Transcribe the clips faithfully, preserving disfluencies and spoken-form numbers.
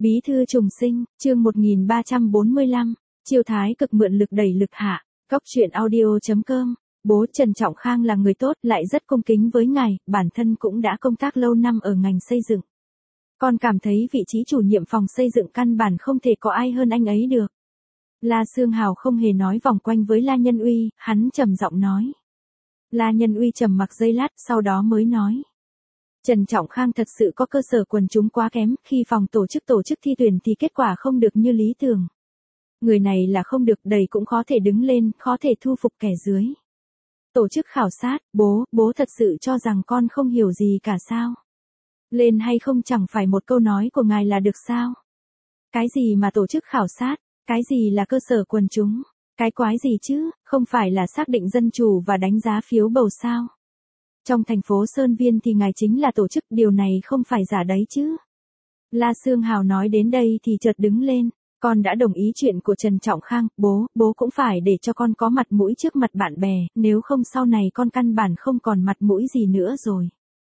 Bí thư trùng sinh, chương một nghìn ba trăm bốn mươi lăm, chiêu thái cực mượn lực đẩy lực hạ, góc truyện audio chấm com. Bố Trần Trọng Khang là người tốt, lại rất cung kính với ngài, bản thân cũng đã công tác lâu năm ở ngành xây dựng. Con cảm thấy vị trí chủ nhiệm phòng xây dựng căn bản không thể có ai hơn anh ấy được. La Sương Hào không hề nói vòng quanh với La Nhân Uy, hắn trầm giọng nói. La Nhân Uy trầm mặc giây lát, sau đó mới nói. Trần Trọng Khang thật sự có cơ sở quần chúng quá kém, khi phòng tổ chức tổ chức thi tuyển thì kết quả không được như lý tưởng. Người này là không được đẩy cũng khó thể đứng lên, khó thể thu phục kẻ dưới. Tổ chức khảo sát, bố, bố thật sự cho rằng con không hiểu gì cả sao? Lên hay không chẳng phải một câu nói của ngài là được sao? Cái gì mà tổ chức khảo sát, cái gì là cơ sở quần chúng, cái quái gì chứ, không phải là xác định dân chủ và đánh giá phiếu bầu sao? Trong thành phố Sơn Viên thì ngài chính là tổ chức, điều này không phải giả đấy chứ. La Sương Hào nói đến đây thì chợt đứng lên, con đã đồng ý chuyện của Trần Trọng Khang, bố, bố cũng phải để cho con có mặt mũi trước mặt bạn bè, nếu không sau này con căn bản không còn mặt mũi gì nữa rồi.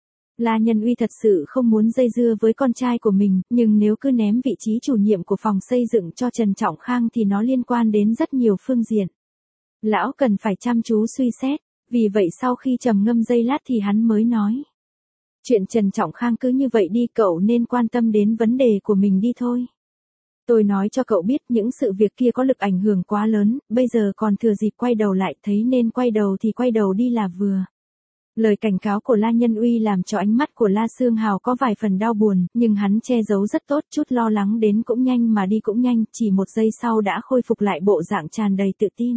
La Nhân Uy thật sự không muốn dây dưa với con trai của mình, nhưng nếu cứ ném vị trí chủ nhiệm của phòng xây dựng cho Trần Trọng Khang thì nó liên quan đến rất nhiều phương diện. Lão cần phải chăm chú suy xét. Vì vậy sau khi trầm ngâm giây lát thì hắn mới nói. Chuyện Trần Trọng Khang cứ như vậy đi, cậu nên quan tâm đến vấn đề của mình đi thôi. Tôi nói cho cậu biết những sự việc kia có lực ảnh hưởng quá lớn, bây giờ còn thừa dịp quay đầu lại, thấy nên quay đầu thì quay đầu đi là vừa. Lời cảnh cáo của La Nhân Uy làm cho ánh mắt của La Sương Hào có vài phần đau buồn, nhưng hắn che giấu rất tốt, chút lo lắng đến cũng nhanh mà đi cũng nhanh, chỉ một giây sau đã khôi phục lại bộ dạng tràn đầy tự tin.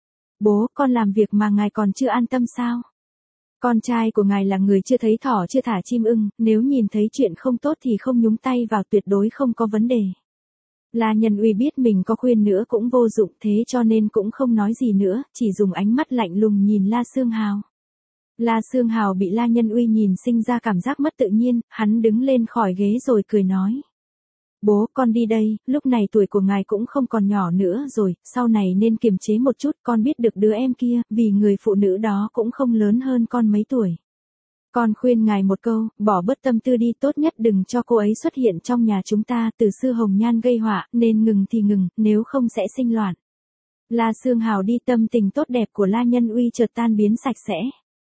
Bố, con làm việc mà ngài còn chưa an tâm sao? Con trai của ngài là người chưa thấy thỏ chưa thả chim ưng, nếu nhìn thấy chuyện không tốt thì không nhúng tay vào, tuyệt đối không có vấn đề. La Nhân Uy biết mình có khuyên nữa cũng vô dụng, thế cho nên cũng không nói gì nữa, chỉ dùng ánh mắt lạnh lùng nhìn La Sương Hào. La Sương Hào bị La Nhân Uy nhìn sinh ra cảm giác mất tự nhiên, hắn đứng lên khỏi ghế rồi cười nói. Bố, con đi đây, lúc này tuổi của ngài cũng không còn nhỏ nữa rồi, sau này nên kiềm chế một chút, con biết được đứa em kia, vì người phụ nữ đó cũng không lớn hơn con mấy tuổi. Con khuyên ngài một câu, bỏ bớt tâm tư đi, tốt nhất đừng cho cô ấy xuất hiện trong nhà chúng ta, từ xưa hồng nhan gây họa, nên ngừng thì ngừng, nếu không sẽ sinh loạn. La Sương Hào đi, tâm tình tốt đẹp của La Nhân Uy chợt tan biến sạch sẽ.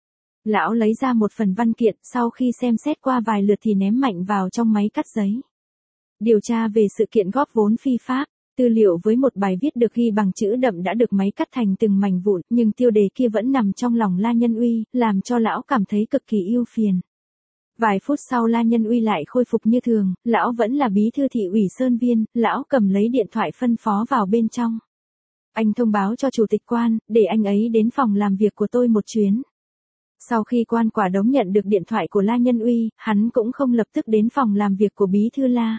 Lão lấy ra một phần văn kiện, sau khi xem xét qua vài lượt thì ném mạnh vào trong máy cắt giấy. Điều tra về sự kiện góp vốn phi pháp, tư liệu với một bài viết được ghi bằng chữ đậm đã được máy cắt thành từng mảnh vụn, nhưng tiêu đề kia vẫn nằm trong lòng La Nhân Uy, làm cho lão cảm thấy cực kỳ ưu phiền. Vài phút sau La Nhân Uy lại khôi phục như thường, lão vẫn là bí thư thị ủy Sơn Viên, lão cầm lấy điện thoại phân phó vào bên trong. Anh thông báo cho chủ tịch Quan, để anh ấy đến phòng làm việc của tôi một chuyến. Sau khi Quan Quả Đống nhận được điện thoại của La Nhân Uy, hắn cũng không lập tức đến phòng làm việc của bí thư La.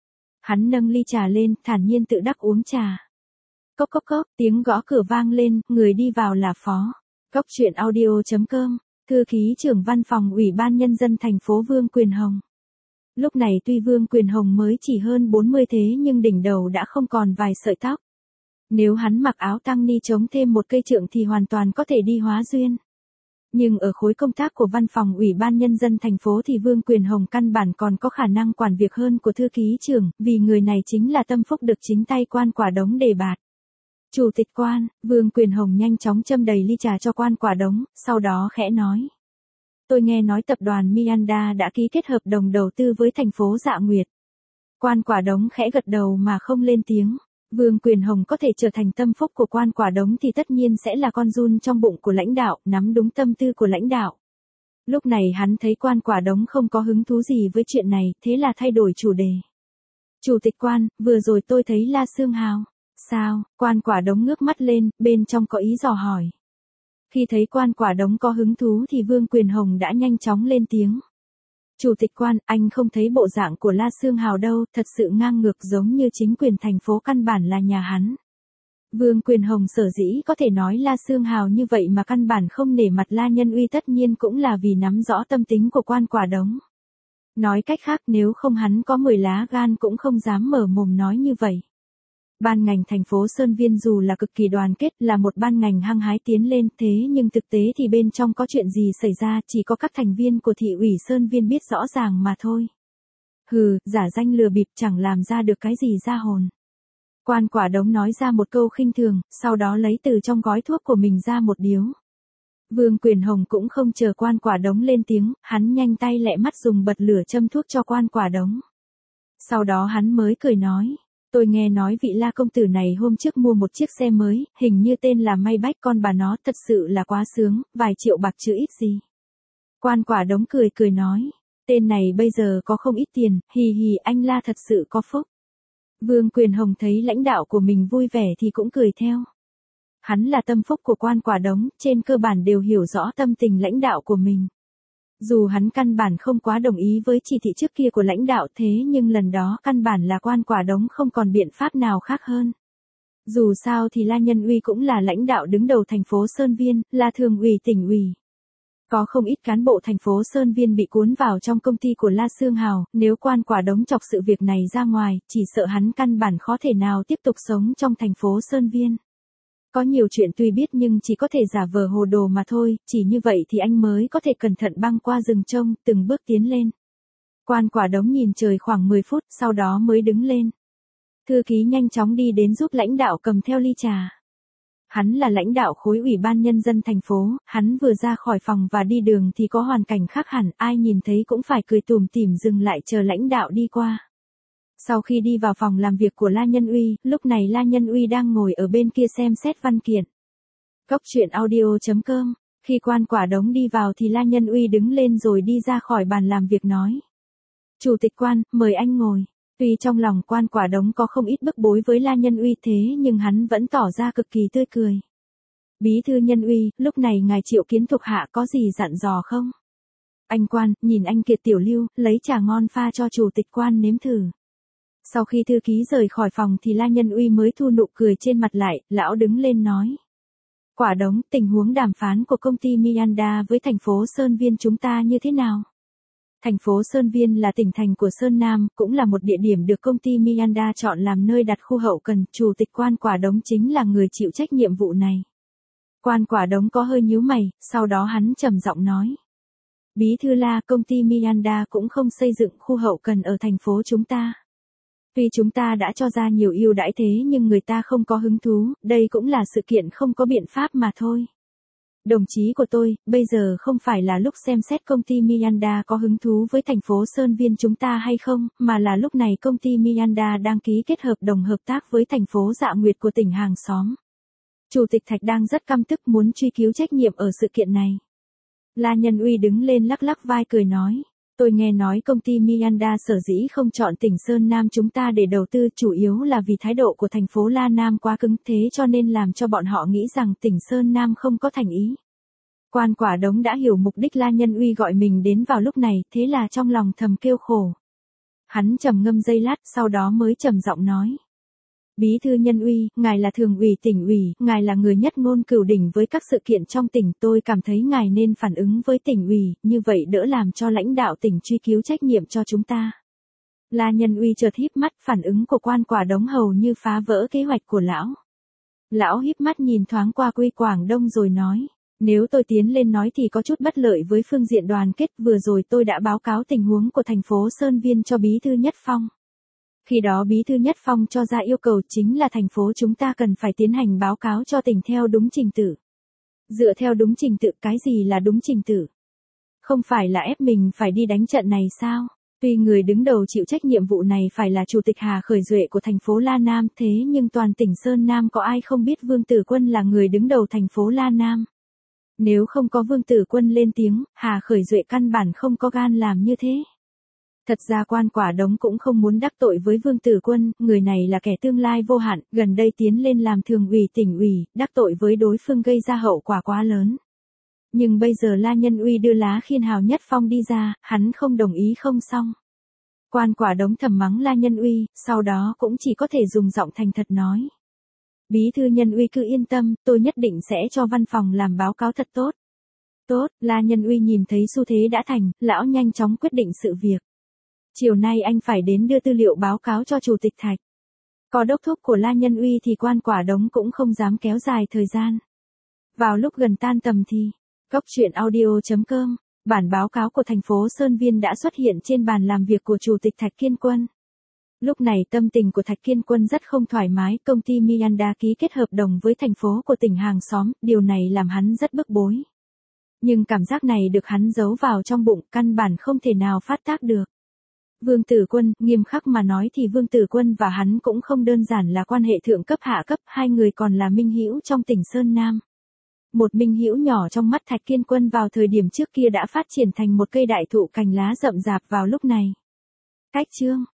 Hắn nâng ly trà lên, thản nhiên tự đắc uống trà. Cốc cốc cốc, tiếng gõ cửa vang lên, người đi vào là Phó. Góc truyện audio chấm com, thư ký trưởng văn phòng Ủy ban Nhân dân thành phố Vương Quyền Hồng. Lúc này tuy Vương Quyền Hồng mới chỉ hơn bốn mươi thế nhưng đỉnh đầu đã không còn vài sợi tóc. Nếu hắn mặc áo tăng ni chống thêm một cây trượng thì hoàn toàn có thể đi hóa duyên. Nhưng ở khối công tác của văn phòng Ủy ban Nhân dân thành phố thì Vương Quyền Hồng căn bản còn có khả năng quản việc hơn của thư ký trưởng, vì người này chính là tâm phúc được chính tay Quan Quả Đống đề bạt. Chủ tịch Quan, Vương Quyền Hồng nhanh chóng châm đầy ly trà cho Quan Quả Đống, sau đó khẽ nói. Tôi nghe nói tập đoàn Miranda đã ký kết hợp đồng đầu tư với thành phố Dạ Nguyệt. Quan Quả Đống khẽ gật đầu mà không lên tiếng. Vương Quyền Hồng có thể trở thành tâm phúc của Quan Quả Đống thì tất nhiên sẽ là con giun trong bụng của lãnh đạo, nắm đúng tâm tư của lãnh đạo. Lúc này hắn thấy Quan Quả Đống không có hứng thú gì với chuyện này, thế là thay đổi chủ đề. Chủ tịch Quan, vừa rồi tôi thấy La Sương Hào. Sao? Quan Quả Đống ngước mắt lên, bên trong có ý dò hỏi. Khi thấy Quan Quả Đống có hứng thú thì Vương Quyền Hồng đã nhanh chóng lên tiếng. Chủ tịch Quan, anh không thấy bộ dạng của La Sương Hào đâu, thật sự ngang ngược giống như chính quyền thành phố căn bản là nhà hắn. Vương Quyền Hồng sở dĩ có thể nói La Sương Hào như vậy mà căn bản không nể mặt La Nhân Uy tất nhiên cũng là vì nắm rõ tâm tính của Quan Quả Đống. Nói cách khác nếu không hắn có mười lá gan cũng không dám mở mồm nói như vậy. Ban ngành thành phố Sơn Viên dù là cực kỳ đoàn kết, là một ban ngành hăng hái tiến lên, thế nhưng thực tế thì bên trong có chuyện gì xảy ra chỉ có các thành viên của thị ủy Sơn Viên biết rõ ràng mà thôi. Hừ, giả danh lừa bịp chẳng làm ra được cái gì ra hồn. Quan Quả Đống nói ra một câu khinh thường, sau đó lấy từ trong gói thuốc của mình ra một điếu. Vương Quyền Hồng cũng không chờ Quan Quả Đống lên tiếng, hắn nhanh tay lẹ mắt dùng bật lửa châm thuốc cho Quan Quả Đống. Sau đó hắn mới cười nói, tôi nghe nói vị La công tử này hôm trước mua một chiếc xe mới, hình như tên là Maybach, con bà nó thật sự là quá sướng, vài triệu bạc chứ ít gì. Quan Quả Đống cười cười nói, tên này bây giờ có không ít tiền, hì hì, anh La thật sự có phúc. Vương Quyền Hồng thấy lãnh đạo của mình vui vẻ thì cũng cười theo. Hắn là tâm phúc của Quan Quả Đống, trên cơ bản đều hiểu rõ tâm tình lãnh đạo của mình. Dù hắn căn bản không quá đồng ý với chỉ thị trước kia của lãnh đạo, thế nhưng lần đó căn bản là Quan Quả Đống không còn biện pháp nào khác hơn. Dù sao thì La Nhân Uy cũng là lãnh đạo đứng đầu thành phố Sơn Viên, là thường ủy tỉnh ủy. Có không ít cán bộ thành phố Sơn Viên bị cuốn vào trong công ty của La Sương Hào, nếu Quan Quả Đống chọc sự việc này ra ngoài, chỉ sợ hắn căn bản khó thể nào tiếp tục sống trong thành phố Sơn Viên. Có nhiều chuyện tuy biết nhưng chỉ có thể giả vờ hồ đồ mà thôi, chỉ như vậy thì anh mới có thể cẩn thận băng qua rừng trông, từng bước tiến lên. Quan Quả Đống nhìn trời khoảng mười phút, sau đó mới đứng lên. Thư ký nhanh chóng đi đến giúp lãnh đạo cầm theo ly trà. Hắn là lãnh đạo khối ủy ban nhân dân thành phố, hắn vừa ra khỏi phòng và đi đường thì có hoàn cảnh khác hẳn, ai nhìn thấy cũng phải cười tủm tỉm dừng lại chờ lãnh đạo đi qua. Sau khi đi vào phòng làm việc của La Nhân Uy, lúc này La Nhân Uy đang ngồi ở bên kia xem xét văn kiện. Cốc truyện audio chấm com. Khi Quan Quả Đống đi vào thì La Nhân Uy đứng lên rồi đi ra khỏi bàn làm việc nói. Chủ tịch Quan, mời anh ngồi. Tuy trong lòng Quan Quả Đống có không ít bức bối với La Nhân Uy thế nhưng hắn vẫn tỏ ra cực kỳ tươi cười. Bí thư Nhân Uy, lúc này ngài triệu kiến thuộc hạ có gì dặn dò không? Anh Quan, nhìn anh Kiệt Tiểu Lưu, lấy trà ngon pha cho chủ tịch Quan nếm thử. Sau khi thư ký rời khỏi phòng thì La Nhân Uy mới thu nụ cười trên mặt lại, lão đứng lên nói. Quả Đống, tình huống đàm phán của công ty Miranda với thành phố Sơn Viên chúng ta như thế nào? Thành phố Sơn Viên là tỉnh thành của Sơn Nam, cũng là một địa điểm được công ty Miranda chọn làm nơi đặt khu hậu cần, chủ tịch Quan Quả Đống chính là người chịu trách nhiệm vụ này. Quan Quả Đống có hơi nhíu mày, sau đó hắn trầm giọng nói. Bí thư La, công ty Miranda cũng không xây dựng khu hậu cần ở thành phố chúng ta. Tuy chúng ta đã cho ra nhiều ưu đãi thế nhưng người ta không có hứng thú, đây cũng là sự kiện không có biện pháp mà thôi. Đồng chí của tôi, bây giờ không phải là lúc xem xét công ty Miranda có hứng thú với thành phố Sơn Viên chúng ta hay không, mà là lúc này công ty Miranda đang ký kết hợp đồng hợp tác với thành phố Dạ Nguyệt của tỉnh hàng xóm. Chủ tịch Thạch đang rất căm tức muốn truy cứu trách nhiệm ở sự kiện này. La Nhân Uy đứng lên lắc lắc vai cười nói. Tôi nghe nói công ty Miranda sở dĩ không chọn tỉnh Sơn Nam chúng ta để đầu tư chủ yếu là vì thái độ của thành phố La Nam quá cứng thế cho nên làm cho bọn họ nghĩ rằng tỉnh Sơn Nam không có thành ý. Quan Quả Đống đã hiểu mục đích La Nhân Uy gọi mình đến vào lúc này, thế là trong lòng thầm kêu khổ. Hắn trầm ngâm giây lát sau đó mới trầm giọng nói. Bí thư Nhân Uy, ngài là thường ủy tỉnh ủy, ngài là người nhất ngôn cửu đỉnh với các sự kiện trong tỉnh, tôi cảm thấy ngài nên phản ứng với tỉnh ủy, như vậy đỡ làm cho lãnh đạo tỉnh truy cứu trách nhiệm cho chúng ta. La Nhân Uy chợt híp mắt, phản ứng của Quan Quả Đống hầu như phá vỡ kế hoạch của lão. Lão híp mắt nhìn thoáng qua Quy Quảng Đông rồi nói, nếu tôi tiến lên nói thì có chút bất lợi với phương diện đoàn kết, vừa rồi tôi đã báo cáo tình huống của thành phố Sơn Viên cho Bí thư Nhất Phong. Khi đó Bí thư Nhất Phong cho ra yêu cầu chính là thành phố chúng ta cần phải tiến hành báo cáo cho tỉnh theo đúng trình tự. Dựa theo đúng trình tự, cái gì là đúng trình tự? Không phải là ép mình phải đi đánh trận này sao? Tuy người đứng đầu chịu trách nhiệm vụ này phải là Chủ tịch Hà Khởi Duệ của thành phố La Nam, thế nhưng toàn tỉnh Sơn Nam có ai không biết Vương Tử Quân là người đứng đầu thành phố La Nam? Nếu không có Vương Tử Quân lên tiếng, Hà Khởi Duệ căn bản không có gan làm như thế. Thật ra Quan Quả Đống cũng không muốn đắc tội với Vương Tử Quân, người này là kẻ tương lai vô hạn, gần đây tiến lên làm thường ủy tỉnh ủy, đắc tội với đối phương gây ra hậu quả quá lớn. Nhưng bây giờ La Nhân Uy đưa lá khiên Hào Nhất Phong đi ra, hắn không đồng ý không xong. Quan Quả Đống thầm mắng La Nhân Uy, sau đó cũng chỉ có thể dùng giọng thành thật nói. Bí thư Nhân Uy cứ yên tâm, tôi nhất định sẽ cho văn phòng làm báo cáo thật tốt. Tốt, La Nhân Uy nhìn thấy xu thế đã thành, lão nhanh chóng quyết định sự việc. Chiều nay anh phải đến đưa tư liệu báo cáo cho Chủ tịch Thạch. Có đốc thúc của La Nhân Uy thì Quan Quả Đống cũng không dám kéo dài thời gian. Vào lúc gần tan tầm thì, cốc truyện audio chấm com Bản báo cáo của thành phố Sơn Viên đã xuất hiện trên bàn làm việc của Chủ tịch Thạch Kiên Quân. Lúc này tâm tình của Thạch Kiên Quân rất không thoải mái, công ty Miranda ký kết hợp đồng với thành phố của tỉnh hàng xóm, điều này làm hắn rất bức bối. Nhưng cảm giác này được hắn giấu vào trong bụng, căn bản không thể nào phát tác được. Vương Tử Quân, nghiêm khắc mà nói thì Vương Tử Quân và hắn cũng không đơn giản là quan hệ thượng cấp hạ cấp, hai người còn là minh hữu trong tỉnh Sơn Nam. Một minh hữu nhỏ trong mắt Thạch Kiên Quân vào thời điểm trước kia đã phát triển thành một cây đại thụ cành lá rậm rạp vào lúc này. Cách chương